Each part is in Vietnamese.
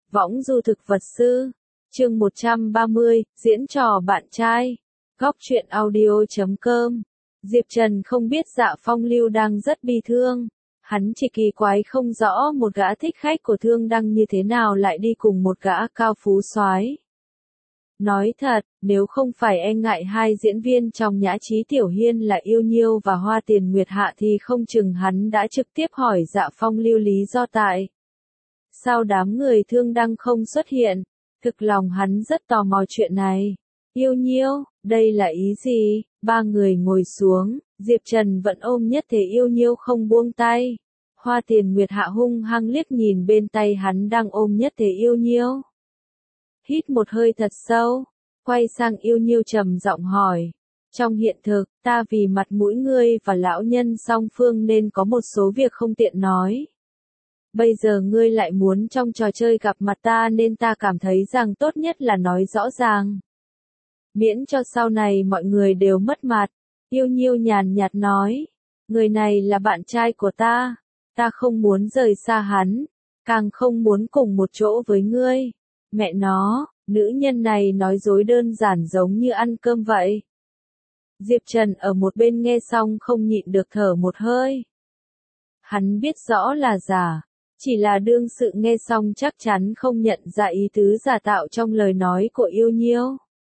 Võng du thực vật sư. Chương 130, diễn trò bạn trai. Góc truyện audio.com. Diệp Trần không biết Dạ Phong Lưu đang rất bi thương. Hắn chỉ kỳ quái không rõ một gã thích khách của Thương Đăng như thế nào lại đi cùng một gã cao phú soái. Nói thật, nếu không phải e ngại hai diễn viên trong Nhã Trí Tiểu Hiên là Yêu Nhiêu và Hoa Tiền Nguyệt Hạ thì không chừng hắn đã trực tiếp hỏi Dạ Phong Lưu lý do tại sao đám người Thương Đăng không xuất hiện. Thực lòng hắn rất tò mò chuyện này. Yêu Nhiêu, đây là ý gì? Ba người ngồi xuống, Diệp Trần vẫn ôm nhất thể Yêu Nhiêu không buông tay. Hoa Tiền Nguyệt Hạ hung hăng liếc nhìn bên tay hắn đang ôm nhất thể Yêu Nhiêu. Hít một hơi thật sâu, quay sang Yêu Nhiêu trầm giọng hỏi. Trong hiện thực, ta vì mặt mũi ngươi và lão nhân song phương nên có một số việc không tiện nói. Bây giờ ngươi lại muốn trong trò chơi gặp mặt ta nên ta cảm thấy rằng tốt nhất là nói rõ ràng. Miễn cho sau này mọi người đều mất mặt. Yêu Nhiêu nhàn nhạt nói. Người này là bạn trai của ta. Ta không muốn rời xa hắn. Càng không muốn cùng một chỗ với ngươi. Mẹ nó, nữ nhân này nói dối đơn giản giống như ăn cơm vậy. Diệp Trần ở một bên nghe xong không nhịn được thở một hơi. Hắn biết rõ là giả. Chỉ là đương sự nghe xong chắc chắn không nhận ra ý tứ giả tạo trong lời nói của Yêu Nhiêu.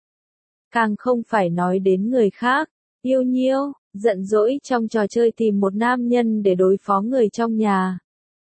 Càng không phải nói đến người khác. Yêu Nhiêu, giận dỗi trong trò chơi tìm một nam nhân để đối phó người trong nhà.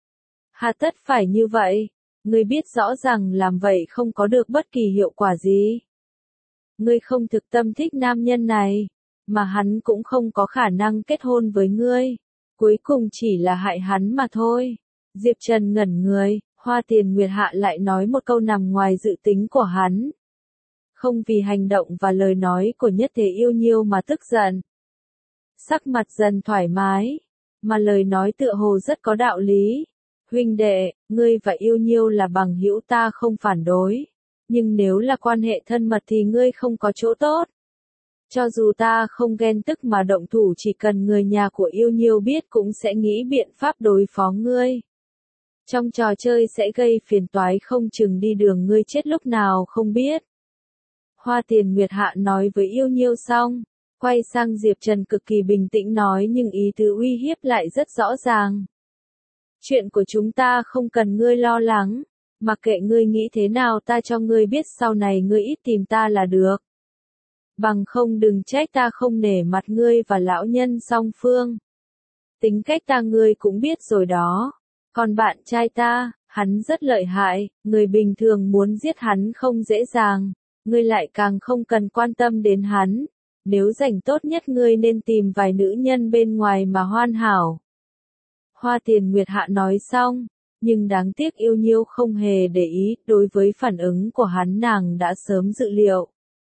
Hà tất phải như vậy, ngươi biết rõ rằng làm vậy không có được bất kỳ hiệu quả gì. Ngươi không thực tâm thích nam nhân này, mà hắn cũng không có khả năng kết hôn với ngươi. Cuối cùng chỉ là hại hắn mà thôi. Diệp Trần ngẩn người, Hoa Tiền Nguyệt Hạ lại nói một câu nằm ngoài dự tính của hắn. Không vì hành động và lời nói của nhất thể Yêu Nhiêu mà tức giận. Sắc mặt dần thoải mái, mà lời nói tựa hồ rất có đạo lý. Huynh đệ, ngươi và Yêu Nhiêu là bằng hữu ta không phản đối. Nhưng nếu là quan hệ thân mật thì ngươi không có chỗ tốt. Cho dù ta không ghen tức mà động thủ chỉ cần người nhà của Yêu Nhiêu biết cũng sẽ nghĩ biện pháp đối phó ngươi. Trong trò chơi sẽ gây phiền toái không chừng đi đường ngươi chết lúc nào không biết. Hoa Tiền Nguyệt Hạ nói với Yêu Nhiêu xong, quay sang Diệp Trần cực kỳ bình tĩnh nói nhưng ý tứ uy hiếp lại rất rõ ràng. Chuyện của chúng ta không cần ngươi lo lắng, mặc kệ ngươi nghĩ thế nào ta cho ngươi biết sau này ngươi ít tìm ta là được. Bằng không đừng trách ta không nể mặt ngươi và lão nhân song phương. Tính cách ta ngươi cũng biết rồi đó. Còn bạn trai ta, hắn rất lợi hại, người bình thường muốn giết hắn không dễ dàng, ngươi lại càng không cần quan tâm đến hắn. Nếu rảnh tốt nhất ngươi nên tìm vài nữ nhân bên ngoài mà hoàn hảo. Hoa Tiền Nguyệt Hạ nói xong, nhưng đáng tiếc Yêu Nhiêu không hề để ý, đối với phản ứng của hắn nàng đã sớm dự liệu.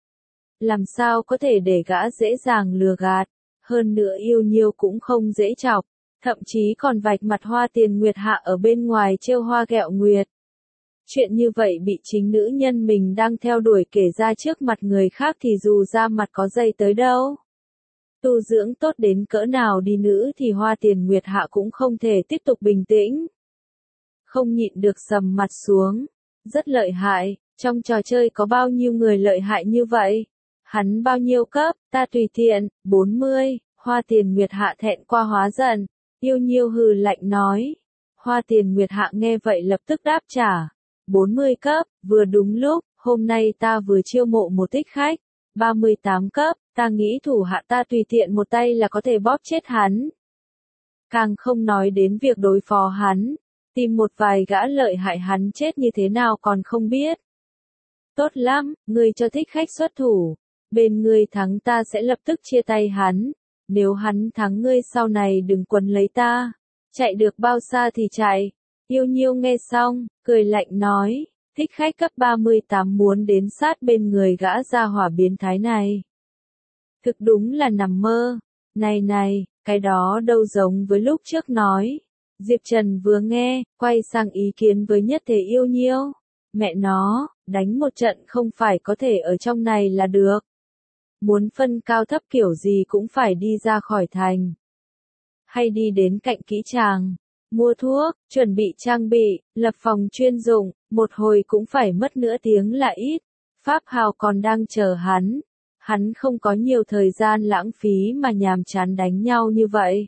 Làm sao có thể để gã dễ dàng lừa gạt, hơn nữa Yêu Nhiêu cũng không dễ chọc. Thậm chí còn vạch mặt Hoa Tiền Nguyệt Hạ ở bên ngoài trêu hoa ghẹo nguyệt. Chuyện như vậy bị chính nữ nhân mình đang theo đuổi kể ra trước mặt người khác thì dù ra mặt có dày tới đâu. Tu dưỡng tốt đến cỡ nào đi nữa thì Hoa Tiền Nguyệt Hạ cũng không thể tiếp tục bình tĩnh. Không nhịn được sầm mặt xuống. Rất lợi hại, trong trò chơi có bao nhiêu người lợi hại như vậy? Hắn bao nhiêu cấp, ta tùy tiện, 40, Hoa Tiền Nguyệt Hạ thẹn qua hóa giận. Yêu Nhiêu hừ lạnh nói. Hoa Tiền Nguyệt Hạ nghe vậy lập tức đáp trả. 40 cấp, vừa đúng lúc, hôm nay ta vừa chiêu mộ một thích khách. 38 cấp, ta nghĩ thủ hạ ta tùy tiện một tay là có thể bóp chết hắn. Càng không nói đến việc đối phó hắn. Tìm một vài gã lợi hại hắn chết như thế nào còn không biết. Tốt lắm, ngươi cho thích khách xuất thủ. Bên ngươi thắng ta sẽ lập tức chia tay hắn. Nếu hắn thắng ngươi sau này đừng quấn lấy ta. Chạy được bao xa thì chạy. Yêu Nhiêu nghe xong, cười lạnh nói. Thích khách cấp 38 muốn đến sát bên người gã gia hỏa biến thái này. Thực đúng là nằm mơ. Này, cái đó đâu giống với lúc trước nói. Diệp Trần vừa nghe, quay sang ý kiến với nhất thể Yêu Nhiêu. Mẹ nó, đánh một trận không phải có thể ở trong này là được. Muốn phân cao thấp kiểu gì cũng phải đi ra khỏi thành. Hay đi đến cạnh kỹ tràng, mua thuốc, chuẩn bị trang bị, lập phòng chuyên dụng, Một hồi cũng phải mất nửa tiếng là ít. Pháp Hào còn đang chờ hắn. Hắn không có nhiều thời gian lãng phí mà nhàm chán đánh nhau như vậy.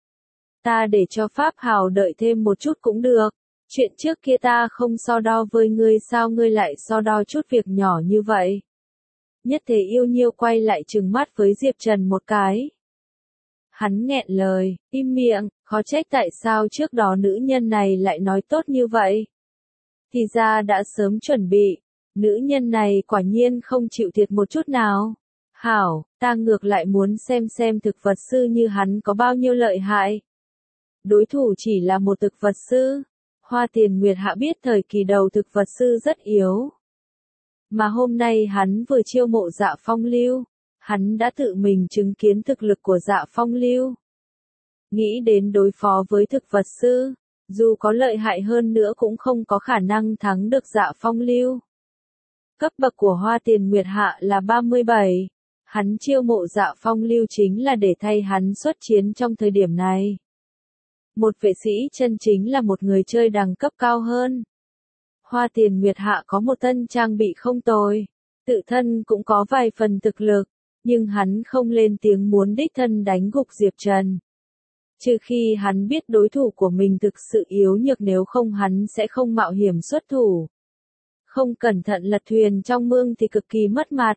Ta để cho Pháp Hào đợi thêm một chút cũng được. Chuyện trước kia ta không so đo với ngươi, sao ngươi lại so đo chút việc nhỏ như vậy? Nhất Thế Yêu Nhiêu quay lại trừng mắt với Diệp Trần một cái. Hắn nghẹn lời, im miệng, khó trách tại sao trước đó nữ nhân này lại nói tốt như vậy. Thì ra đã sớm chuẩn bị, nữ nhân này quả nhiên không chịu thiệt một chút nào. Hảo, ta ngược lại muốn xem thực vật sư như hắn có bao nhiêu lợi hại. Đối thủ chỉ là một thực vật sư. Hoa Tiền Nguyệt Hạ biết thời kỳ đầu thực vật sư rất yếu. Mà hôm nay hắn vừa chiêu mộ Dạ Phong Lưu. Hắn đã tự mình chứng kiến thực lực của Dạ Phong Lưu. Nghĩ đến đối phó với thực vật sư, dù có lợi hại hơn nữa cũng không có khả năng thắng được Dạ Phong Lưu. Cấp bậc của Hoa Tiền Nguyệt Hạ là 37. Hắn chiêu mộ Dạ Phong Lưu chính là để thay hắn xuất chiến trong thời điểm này. Một vệ sĩ chân chính là một người chơi đẳng cấp cao hơn. Hoa Tiền Nguyệt Hạ có một thân trang bị không tồi, tự thân cũng có vài phần thực lực, nhưng hắn không lên tiếng muốn đích thân đánh gục Diệp Trần. Trừ khi hắn biết đối thủ của mình thực sự yếu nhược, nếu không hắn sẽ không mạo hiểm xuất thủ. Không cẩn thận lật thuyền trong mương thì cực kỳ mất mặt.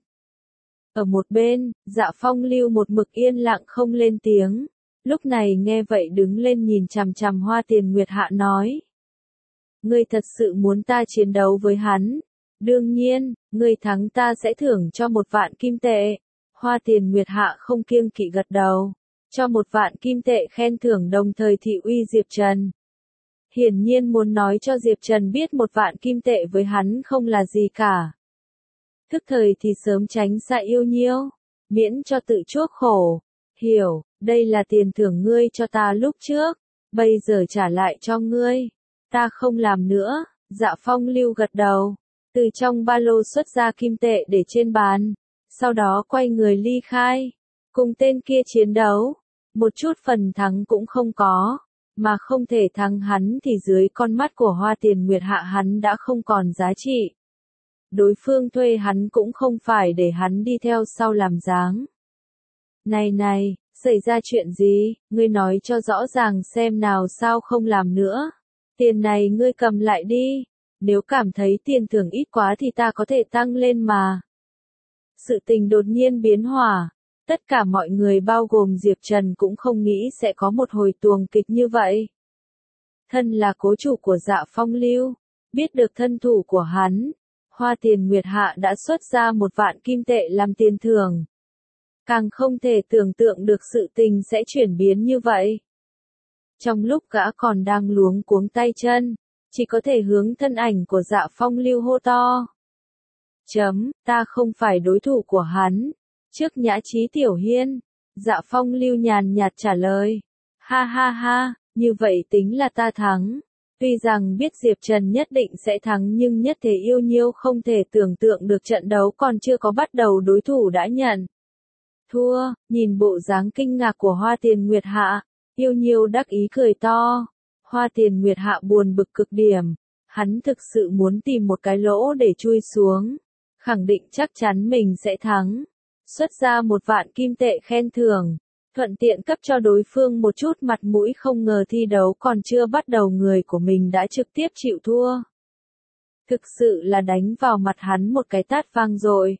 Ở một bên, Dạ Phong Lưu một mực yên lặng không lên tiếng. Lúc này nghe vậy đứng lên nhìn chằm chằm Hoa Tiền Nguyệt Hạ nói. Ngươi thật sự muốn ta chiến đấu với hắn? Đương nhiên, ngươi thắng ta sẽ thưởng cho 1.000 kim tệ. Hoa Tiền Nguyệt Hạ không kiêng kỵ gật đầu. Cho 1.000 kim tệ khen thưởng, đồng thời thị uy Diệp Trần. Hiển nhiên muốn nói cho Diệp Trần biết 1.000 kim tệ với hắn không là gì cả. Thức thời thì sớm tránh xa Yêu Nhiêu, miễn cho tự chuốc khổ. Hiểu, đây là tiền thưởng ngươi cho ta lúc trước, bây giờ trả lại cho ngươi. Ta không làm nữa. Dạ Phong Lưu gật đầu, từ trong ba lô xuất ra kim tệ để trên bàn, sau đó quay người ly khai, cùng tên kia chiến đấu. Một chút phần thắng cũng không có, mà không thể thắng hắn thì dưới con mắt của Hoa Tiền Nguyệt Hạ hắn đã không còn giá trị. Đối phương thuê hắn cũng không phải để hắn đi theo sau làm dáng. Này, xảy ra chuyện gì, ngươi nói cho rõ ràng xem nào, sao không làm nữa. Tiền này ngươi cầm lại đi, nếu cảm thấy tiền thưởng ít quá thì ta có thể tăng lên mà. Sự tình đột nhiên biến hỏa, tất cả mọi người bao gồm Diệp Trần cũng không nghĩ sẽ có một hồi tuồng kịch như vậy. Thân là cố chủ của Dạ Phong Lưu, biết được thân thủ của hắn, Hoa Tiền Nguyệt Hạ đã xuất ra 1.000 kim tệ làm tiền thưởng. Càng không thể tưởng tượng được sự tình sẽ chuyển biến như vậy. Trong lúc gã còn đang luống cuống tay chân, chỉ có thể hướng thân ảnh của Dạ Phong Lưu hô to. Ta không phải đối thủ của hắn. Trước nhã trí Tiểu Hiên, Dạ Phong Lưu nhàn nhạt trả lời. Ha, như vậy tính là ta thắng. Tuy rằng biết Diệp Trần nhất định sẽ thắng, nhưng Nhất Thế Yêu Nhiêu không thể tưởng tượng được trận đấu còn chưa có bắt đầu đối thủ đã nhận thua. Nhìn bộ dáng kinh ngạc của Hoa Tiền Nguyệt Hạ, Yêu Nhiêu đắc ý cười to. Hoa Tiền Nguyệt Hạ buồn bực cực điểm, hắn thực sự muốn tìm một cái lỗ để chui xuống, khẳng định chắc chắn mình sẽ thắng. Xuất ra 1.000 kim tệ khen thưởng, thuận tiện cấp cho đối phương một chút mặt mũi, không ngờ thi đấu còn chưa bắt đầu người của mình đã trực tiếp chịu thua. Thực sự là đánh vào mặt hắn một cái tát vang rồi.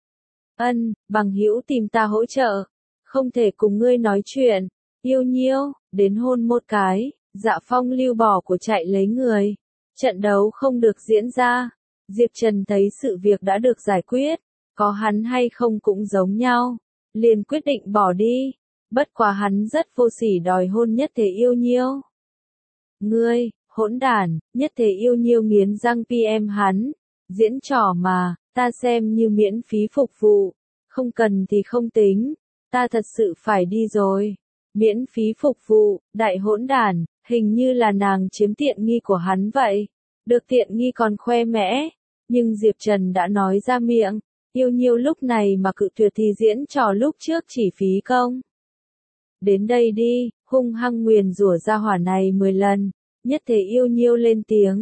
Bằng hữu tìm ta hỗ trợ, không thể cùng ngươi nói chuyện. Yêu Nhiêu, đến hôn một cái. Dạ Phong Lưu bỏ của chạy lấy người. Trận đấu không được diễn ra. Diệp Trần thấy sự việc đã được giải quyết, có hắn hay không cũng giống nhau, liền quyết định bỏ đi. Bất quá hắn rất vô sỉ đòi hôn Nhất Thế Yêu Nhiêu. Ngươi, hỗn đản! Nhất Thế Yêu Nhiêu nghiến răng PM hắn. Diễn trò mà, ta xem như miễn phí phục vụ. Không cần thì không tính, ta thật sự phải đi rồi. Miễn phí phục vụ, đại hỗn đản, hình như là nàng chiếm tiện nghi của hắn vậy. Được tiện nghi còn khoe mẽ, nhưng Diệp Trần đã nói ra miệng. Yêu Nhiêu lúc này mà cự tuyệt thì diễn trò lúc trước chỉ phí công. Đến đây đi, hung hăng nguyền rủa ra hỏa này 10 lần. Nhất Thế Yêu Nhiêu lên tiếng.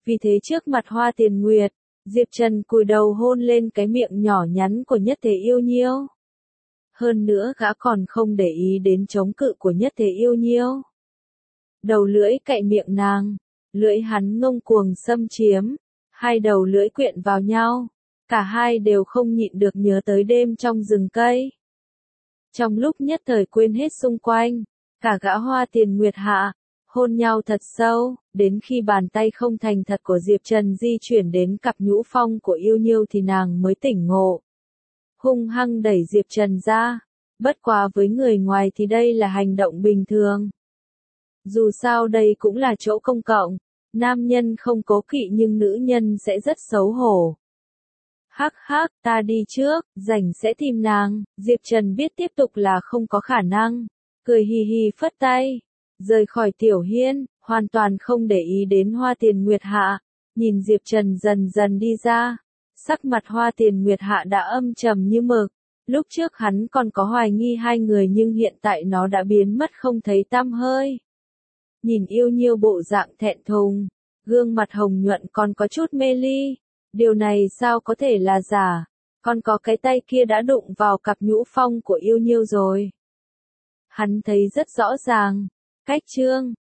Vì thế trước mặt Hoa Tiền Nguyệt, Diệp Trần cúi đầu hôn lên cái miệng nhỏ nhắn của Nhất Thế Yêu Nhiêu. Hơn nữa gã còn không để ý đến chống cự của Nhất Thế Yêu Nhiêu. Đầu lưỡi cạy miệng nàng, lưỡi hắn ngông cuồng xâm chiếm, hai đầu lưỡi quyện vào nhau, cả hai đều không nhịn được nhớ tới đêm trong rừng cây. Trong lúc nhất thời quên hết xung quanh, cả gã Hoa Tiền Nguyệt Hạ, hôn nhau thật sâu, đến khi bàn tay không thành thật của Diệp Trần di chuyển đến cặp nhũ phong của Yêu Nhiêu thì nàng mới tỉnh ngộ. Hung hăng đẩy Diệp Trần ra, bất quá với người ngoài thì đây là hành động bình thường. Dù sao đây cũng là chỗ công cộng, nam nhân không cố kỵ nhưng nữ nhân sẽ rất xấu hổ. Hắc hắc, ta đi trước, rảnh sẽ tìm nàng. Diệp Trần biết tiếp tục là không có khả năng, cười hì hì phất tay, rời khỏi tiểu hiên, hoàn toàn không để ý đến Hoa Tiền Nguyệt Hạ. Nhìn Diệp Trần dần dần đi ra, sắc mặt Hoa Tiền Nguyệt Hạ đã âm trầm như mực. Lúc trước hắn còn có hoài nghi hai người nhưng hiện tại nó đã biến mất không thấy tăm hơi. Nhìn Yêu Nhiêu bộ dạng thẹn thùng, gương mặt hồng nhuận còn có chút mê ly. Điều này sao có thể là giả, còn có cái tay kia đã đụng vào cặp nhũ phong của Yêu Nhiêu rồi. Hắn thấy rất rõ ràng, cách chương